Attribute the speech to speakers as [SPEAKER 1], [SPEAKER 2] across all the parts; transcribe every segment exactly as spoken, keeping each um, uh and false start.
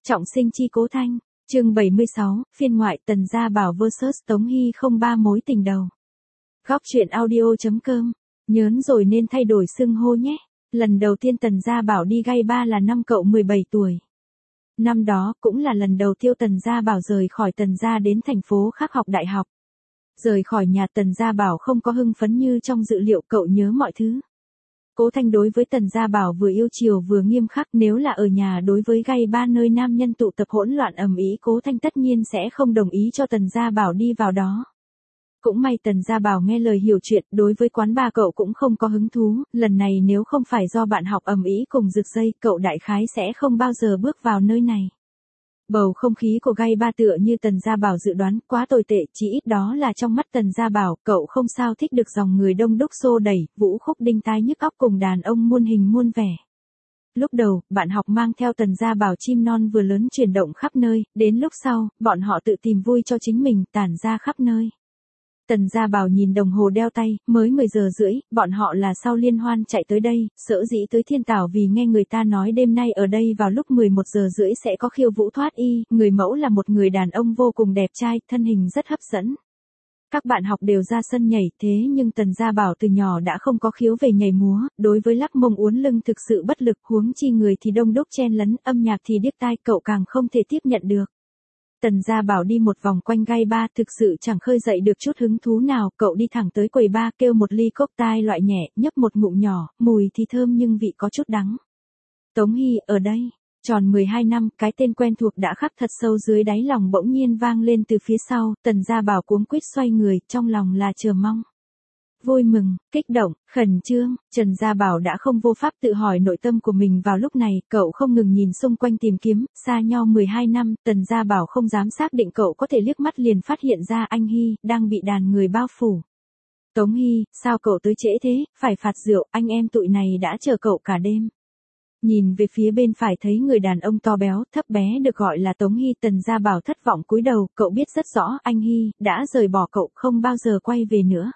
[SPEAKER 1] Trọng sinh chi Cố Thanh, chương bảy mươi sáu, phiên ngoại Tần Gia Bảo versus Tống Hy không ba mối tình đầu. Góc truyện audio.com, nhớn rồi nên thay đổi xưng hô nhé. Lần đầu tiên Tần Gia Bảo đi gay ba là năm cậu mười bảy tuổi. Năm đó cũng là lần đầu tiêu Tần Gia Bảo rời khỏi Tần Gia đến thành phố khác học đại học. Rời khỏi nhà Tần Gia Bảo không có hưng phấn như trong dự liệu, cậu nhớ mọi thứ. Cố Thanh đối với Tần Gia Bảo vừa yêu chiều vừa nghiêm khắc, nếu là ở nhà đối với gay ba nơi nam nhân tụ tập hỗn loạn ầm ĩ, Cố Thanh tất nhiên sẽ không đồng ý cho Tần Gia Bảo đi vào đó. Cũng may Tần Gia Bảo nghe lời hiểu chuyện, đối với quán bar cậu cũng không có hứng thú, lần này nếu không phải do bạn học ầm ĩ cùng giật dây, cậu đại khái sẽ không bao giờ bước vào nơi này. Bầu không khí của gay ba tựa như Tần Gia Bảo dự đoán, quá tồi tệ, chỉ ít đó là trong mắt Tần Gia Bảo, cậu không sao thích được dòng người đông đúc xô đẩy, vũ khúc đinh tai nhức óc cùng đàn ông muôn hình muôn vẻ. Lúc đầu, bạn học mang theo Tần Gia Bảo chim non vừa lớn chuyển động khắp nơi, đến lúc sau, bọn họ tự tìm vui cho chính mình, tản ra khắp nơi. Tần Gia Bảo nhìn đồng hồ đeo tay, mới mười giờ rưỡi, bọn họ là sau liên hoan chạy tới đây, sở dĩ tới Thiên Tảo vì nghe người ta nói đêm nay ở đây vào lúc mười một giờ rưỡi sẽ có khiêu vũ thoát y, người mẫu là một người đàn ông vô cùng đẹp trai, thân hình rất hấp dẫn. Các bạn học đều ra sân nhảy, thế nhưng Tần Gia Bảo từ nhỏ đã không có khiếu về nhảy múa, đối với lắc mông uốn lưng thực sự bất lực, huống chi người thì đông đúc chen lấn, âm nhạc thì điếc tai, cậu càng không thể tiếp nhận được. Tần Gia Bảo đi một vòng quanh gay ba thực sự chẳng khơi dậy được chút hứng thú nào, cậu đi thẳng tới quầy bar kêu một ly cocktail loại nhẹ, nhấp một ngụm nhỏ, mùi thì thơm nhưng vị có chút đắng. Tống Hy ở đây, tròn mười hai năm, cái tên quen thuộc đã khắc thật sâu dưới đáy lòng bỗng nhiên vang lên từ phía sau, Tần Gia Bảo cuống quýt xoay người, trong lòng là chờ mong. Vui mừng, kích động, khẩn trương, Tần Gia Bảo đã không vô pháp tự hỏi nội tâm của mình vào lúc này, cậu không ngừng nhìn xung quanh tìm kiếm, xa nhau mười hai năm, Tần Gia Bảo không dám xác định cậu có thể liếc mắt liền phát hiện ra anh Hy, đang bị đàn người bao phủ. Tống Hy, sao cậu tới trễ thế, phải phạt rượu, anh em tụi này đã chờ cậu cả đêm. Nhìn về phía bên phải thấy người đàn ông to béo, thấp bé được gọi là Tống Hy, Tần Gia Bảo thất vọng cúi đầu, cậu biết rất rõ, anh Hy, đã rời bỏ cậu, không bao giờ quay về nữa.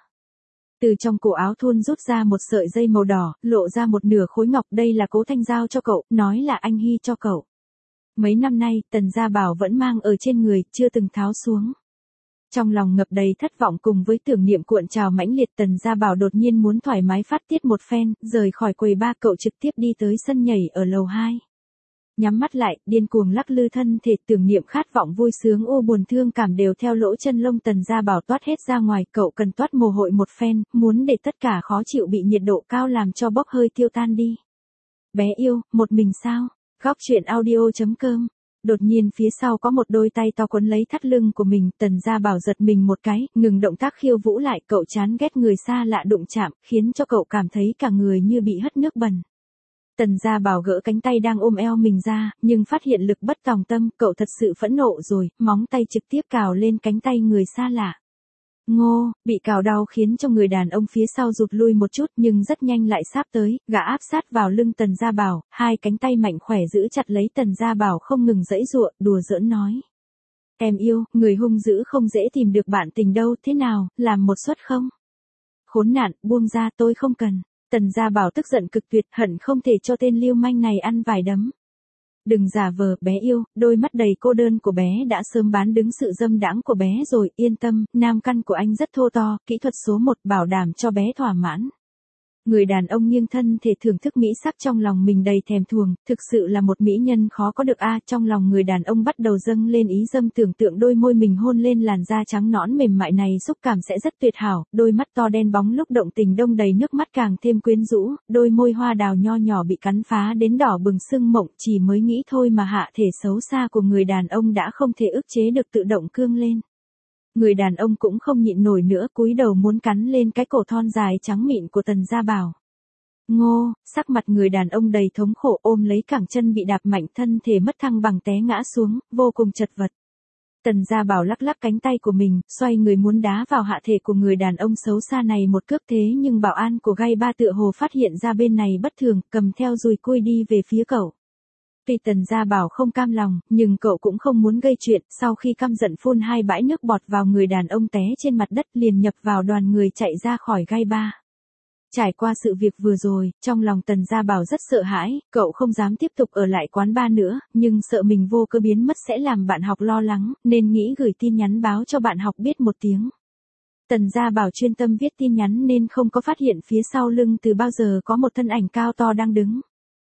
[SPEAKER 1] Từ trong cổ áo thun rút ra một sợi dây màu đỏ, lộ ra một nửa khối ngọc, đây là Cố Thanh giao cho cậu, nói là anh Hy cho cậu. Mấy năm nay, Tần Gia Bảo vẫn mang ở trên người, chưa từng tháo xuống. Trong lòng ngập đầy thất vọng cùng với tưởng niệm cuộn trào mãnh liệt, Tần Gia Bảo đột nhiên muốn thoải mái phát tiết một phen, rời khỏi quầy bar, cậu trực tiếp đi tới sân nhảy ở lầu hai. Nhắm mắt lại, điên cuồng lắc lư thân thể, tưởng niệm khát vọng vui sướng u buồn thương cảm đều theo lỗ chân lông Tần Gia Bảo toát hết ra ngoài, cậu cần toát mồ hôi một phen, muốn để tất cả khó chịu bị nhiệt độ cao làm cho bốc hơi tiêu tan đi. Bé yêu, một mình sao? Góc truyện audio.com. Đột nhiên phía sau có một đôi tay to quấn lấy thắt lưng của mình, Tần Gia Bảo giật mình một cái, ngừng động tác khiêu vũ lại, cậu chán ghét người xa lạ đụng chạm, khiến cho cậu cảm thấy cả người như bị hất nước bẩn. Tần Gia Bảo gỡ cánh tay đang ôm eo mình ra, nhưng phát hiện lực bất tòng tâm, cậu thật sự phẫn nộ rồi, móng tay trực tiếp cào lên cánh tay người xa lạ. Ngô, bị cào đau khiến cho người đàn ông phía sau rụt lui một chút nhưng rất nhanh lại sáp tới, gã áp sát vào lưng Tần Gia Bảo, hai cánh tay mạnh khỏe giữ chặt lấy Tần Gia Bảo không ngừng giãy giụa, đùa giỡn nói. Em yêu, người hung dữ không dễ tìm được bạn tình đâu, thế nào, làm một suất không? Khốn nạn, buông ra, tôi không cần. Tần Gia Bảo tức giận cực tuyệt, hận không thể cho tên lưu manh này ăn vài đấm. Đừng giả vờ, bé yêu, đôi mắt đầy cô đơn của bé đã sớm bán đứng sự dâm đãng của bé rồi, yên tâm, nam căn của anh rất thô to, kỹ thuật số một, bảo đảm cho bé thỏa mãn. Người đàn ông nghiêng thân thể thưởng thức mỹ sắc trong lòng mình đầy thèm thuồng, thực sự là một mỹ nhân khó có được a. Trong lòng người đàn ông bắt đầu dâng lên ý dâm, tưởng tượng đôi môi mình hôn lên làn da trắng nõn mềm mại này xúc cảm sẽ rất tuyệt hảo, đôi mắt to đen bóng lúc động tình đông đầy nước mắt càng thêm quyến rũ, đôi môi hoa đào nho nhỏ bị cắn phá đến đỏ bừng sưng mộng, chỉ mới nghĩ thôi mà hạ thể xấu xa của người đàn ông đã không thể ức chế được tự động cương lên. Người đàn ông cũng không nhịn nổi nữa, cúi đầu muốn cắn lên cái cổ thon dài trắng mịn của Tần Gia Bảo. Ngô, sắc mặt người đàn ông đầy thống khổ ôm lấy cẳng chân bị đạp mạnh, thân thể mất thăng bằng té ngã xuống, vô cùng chật vật. Tần Gia Bảo lắc lắc cánh tay của mình, xoay người muốn đá vào hạ thể của người đàn ông xấu xa này một cước, thế nhưng bảo an của gay ba tựa hồ phát hiện ra bên này bất thường, cầm theo dùi cui đi về phía cậu. Tuy Tần Gia Bảo không cam lòng, nhưng cậu cũng không muốn gây chuyện, sau khi căm giận phun hai bãi nước bọt vào người đàn ông té trên mặt đất liền nhập vào đoàn người chạy ra khỏi gay ba. Trải qua sự việc vừa rồi, trong lòng Tần Gia Bảo rất sợ hãi, cậu không dám tiếp tục ở lại quán bar nữa, nhưng sợ mình vô cớ biến mất sẽ làm bạn học lo lắng, nên nghĩ gửi tin nhắn báo cho bạn học biết một tiếng. Tần Gia Bảo chuyên tâm viết tin nhắn nên không có phát hiện phía sau lưng từ bao giờ có một thân ảnh cao to đang đứng.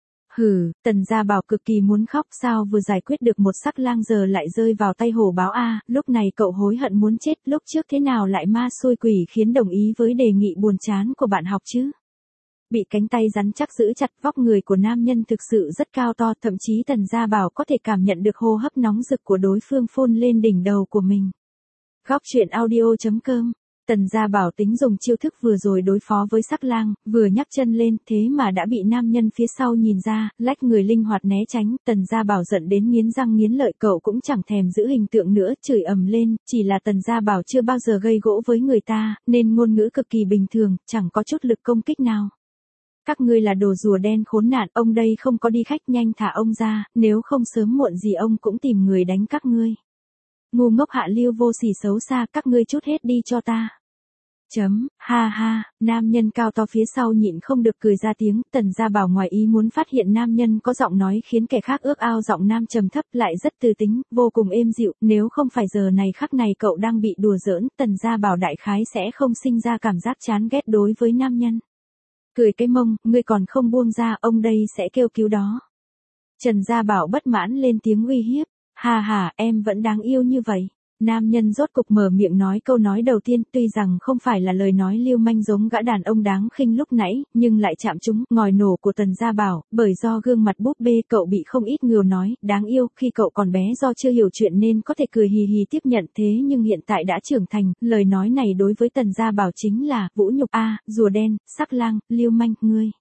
[SPEAKER 1] Hừ, Tần Gia Bảo cực kỳ muốn khóc, sao vừa giải quyết được một sắc lang giờ lại rơi vào tay hổ báo a, lúc này cậu hối hận muốn chết, lúc trước thế nào lại ma xui quỷ khiến đồng ý với đề nghị buồn chán của bạn học chứ. Bị cánh tay rắn chắc giữ chặt, vóc người của nam nhân thực sự rất cao to, thậm chí Tần Gia Bảo có thể cảm nhận được hô hấp nóng rực của đối phương phun lên đỉnh đầu của mình. Góc truyện audio chấm com. Tần Gia Bảo tính dùng chiêu thức vừa rồi đối phó với sắc lang, vừa nhắc chân lên, thế mà đã bị nam nhân phía sau nhìn ra, lách người linh hoạt né tránh, Tần Gia Bảo giận đến nghiến răng nghiến lợi, cậu cũng chẳng thèm giữ hình tượng nữa, chửi ầm lên, chỉ là Tần Gia Bảo chưa bao giờ gây gỗ với người ta, nên ngôn ngữ cực kỳ bình thường, chẳng có chút lực công kích nào. Các ngươi là đồ rùa đen khốn nạn, ông đây không có đi khách, nhanh thả ông ra, nếu không sớm muộn gì ông cũng tìm người đánh các ngươi. Ngu ngốc hạ lưu vô sỉ xấu xa, các ngươi chút hết đi cho ta. Chấm, ha ha, nam nhân cao to phía sau nhịn không được cười ra tiếng, Tần Gia Bảo ngoài ý muốn phát hiện nam nhân có giọng nói khiến kẻ khác ước ao, giọng nam trầm thấp lại rất từ tính, vô cùng êm dịu, nếu không phải giờ này khắc này cậu đang bị đùa giỡn, Tần Gia Bảo đại khái sẽ không sinh ra cảm giác chán ghét đối với nam nhân. Cười cái mông, ngươi còn không buông ra, ông đây sẽ kêu cứu đó. Trần Gia Bảo bất mãn lên tiếng uy hiếp, ha ha, em vẫn đáng yêu như vậy. Nam nhân rốt cục mở miệng nói câu nói đầu tiên, tuy rằng không phải là lời nói lưu manh giống gã đàn ông đáng khinh lúc nãy, nhưng lại chạm trúng ngòi nổ của Tần Gia Bảo, bởi do gương mặt búp bê cậu bị không ít người nói, đáng yêu, khi cậu còn bé do chưa hiểu chuyện nên có thể cười hì hì tiếp nhận, thế nhưng hiện tại đã trưởng thành, lời nói này đối với Tần Gia Bảo chính là, vũ nhục a, rùa đen, sắc lang, lưu manh, ngươi.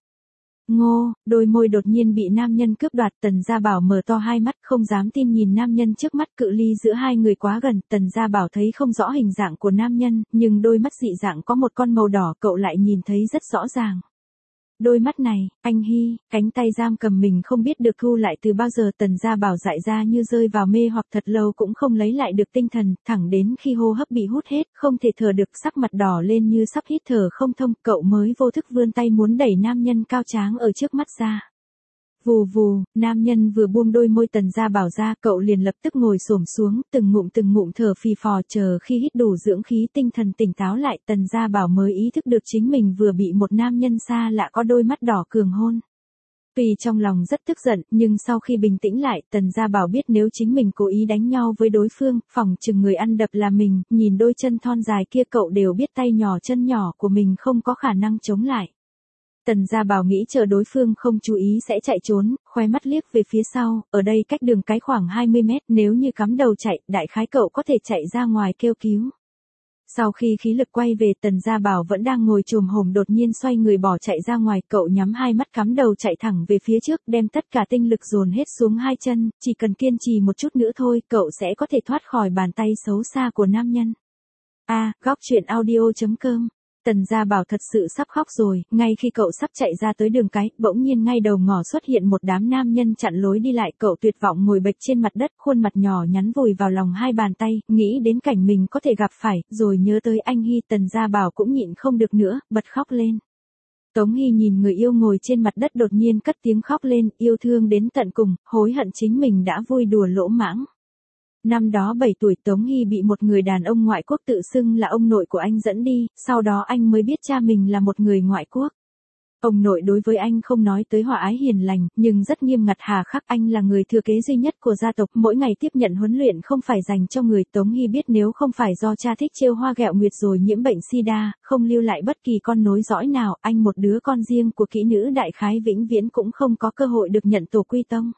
[SPEAKER 1] Ngô, đôi môi đột nhiên bị nam nhân cướp đoạt, Tần Gia Bảo mở to hai mắt không dám tin nhìn nam nhân trước mắt, cự ly giữa hai người quá gần, Tần Gia Bảo thấy không rõ hình dạng của nam nhân, nhưng đôi mắt dị dạng có một con màu đỏ cậu lại nhìn thấy rất rõ ràng. Đôi mắt này, anh Hy, cánh tay giam cầm mình không biết được thu lại từ bao giờ, Tần Gia Bảo dại ra như rơi vào mê hoặc thật lâu cũng không lấy lại được tinh thần, thẳng đến khi hô hấp bị hút hết, không thể thở được, sắc mặt đỏ lên như sắp hít thở không thông, cậu mới vô thức vươn tay muốn đẩy nam nhân cao tráng ở trước mắt ra. Vù vù, nam nhân vừa buông đôi môi Tần Gia Bảo ra, cậu liền lập tức ngồi xổm xuống, từng ngụm từng ngụm thở phì phò, chờ khi hít đủ dưỡng khí tinh thần tỉnh táo lại, Tần Gia Bảo mới ý thức được chính mình vừa bị một nam nhân xa lạ có đôi mắt đỏ cường hôn. Tuy trong lòng rất tức giận, nhưng sau khi bình tĩnh lại, Tần Gia Bảo biết nếu chính mình cố ý đánh nhau với đối phương, phòng chừng người ăn đập là mình, nhìn đôi chân thon dài kia cậu đều biết tay nhỏ chân nhỏ của mình không có khả năng chống lại. Tần Gia Bảo nghĩ chờ đối phương không chú ý sẽ chạy trốn, khoe mắt liếc về phía sau, ở đây cách đường cái khoảng hai mươi mét, nếu như cắm đầu chạy, đại khái cậu có thể chạy ra ngoài kêu cứu. Sau khi khí lực quay về, Tần Gia Bảo vẫn đang ngồi chồm hổm đột nhiên xoay người bỏ chạy ra ngoài, cậu nhắm hai mắt cắm đầu chạy thẳng về phía trước, đem tất cả tinh lực dồn hết xuống hai chân, chỉ cần kiên trì một chút nữa thôi, cậu sẽ có thể thoát khỏi bàn tay xấu xa của nam nhân. A, góc truyện audio chấm com. Tần Gia Bảo thật sự sắp khóc rồi, ngay khi cậu sắp chạy ra tới đường cái, bỗng nhiên ngay đầu ngõ xuất hiện một đám nam nhân chặn lối đi lại, cậu tuyệt vọng ngồi bệt trên mặt đất, khuôn mặt nhỏ nhắn vùi vào lòng hai bàn tay, nghĩ đến cảnh mình có thể gặp phải, rồi nhớ tới anh Hy, Tần Gia Bảo cũng nhịn không được nữa, bật khóc lên. Tống Hy nhìn người yêu ngồi trên mặt đất đột nhiên cất tiếng khóc lên, yêu thương đến tận cùng, hối hận chính mình đã vui đùa lỗ mãng. Năm đó bảy tuổi, Tống Hy bị một người đàn ông ngoại quốc tự xưng là ông nội của anh dẫn đi, sau đó anh mới biết cha mình là một người ngoại quốc. Ông nội đối với anh không nói tới hòa ái hiền lành, nhưng rất nghiêm ngặt hà khắc, anh là người thừa kế duy nhất của gia tộc, mỗi ngày tiếp nhận huấn luyện không phải dành cho người. Tống Hy biết nếu không phải do cha thích trêu hoa ghẹo nguyệt rồi nhiễm bệnh sida, không lưu lại bất kỳ con nối dõi nào, anh một đứa con riêng của kỹ nữ đại khái vĩnh viễn cũng không có cơ hội được nhận tổ quy tông.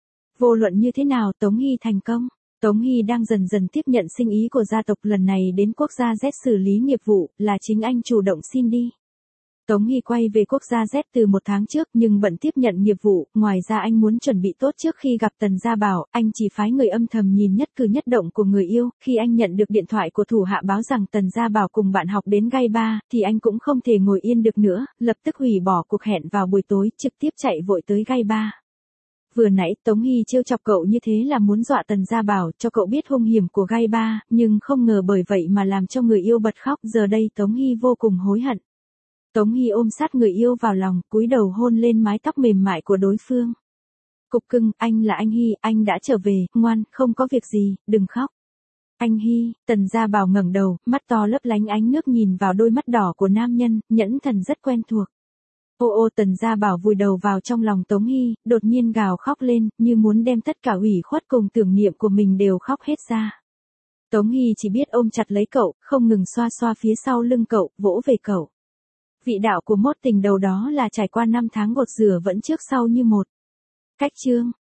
[SPEAKER 1] Vô luận như thế nào Tống Hy thành công. Tống Hy đang dần dần tiếp nhận sinh ý của gia tộc, lần này đến quốc gia Z xử lý nghiệp vụ, là chính anh chủ động xin đi. Tống Hy quay về quốc gia Z từ một tháng trước nhưng bận tiếp nhận nghiệp vụ, ngoài ra anh muốn chuẩn bị tốt trước khi gặp Tần Gia Bảo, anh chỉ phái người âm thầm nhìn nhất cử nhất động của người yêu, khi anh nhận được điện thoại của thủ hạ báo rằng Tần Gia Bảo cùng bạn học đến gay bar, thì anh cũng không thể ngồi yên được nữa, lập tức hủy bỏ cuộc hẹn vào buổi tối, trực tiếp chạy vội tới gay bar. Vừa nãy Tống Hy trêu chọc cậu như thế là muốn dọa Tần Gia Bảo, cho cậu biết hung hiểm của gay bar, nhưng không ngờ bởi vậy mà làm cho người yêu bật khóc, giờ đây Tống Hy vô cùng hối hận. Tống Hy ôm sát người yêu vào lòng, cúi đầu hôn lên mái tóc mềm mại của đối phương. Cục cưng, anh là anh Hy, anh đã trở về, ngoan, không có việc gì, đừng khóc. Anh Hy, Tần Gia Bảo ngẩng đầu, mắt to lấp lánh ánh nước nhìn vào đôi mắt đỏ của nam nhân, nhẫn thần rất quen thuộc. Ô ô Tần Gia Bảo vùi đầu vào trong lòng Tống Hy, đột nhiên gào khóc lên, như muốn đem tất cả ủy khuất cùng tưởng niệm của mình đều khóc hết ra. Tống Hy chỉ biết ôm chặt lấy cậu, không ngừng xoa xoa phía sau lưng cậu, vỗ về cậu. Vị đạo của mốt tình đầu đó là trải qua năm tháng gột rửa vẫn trước sau như một. Cách chương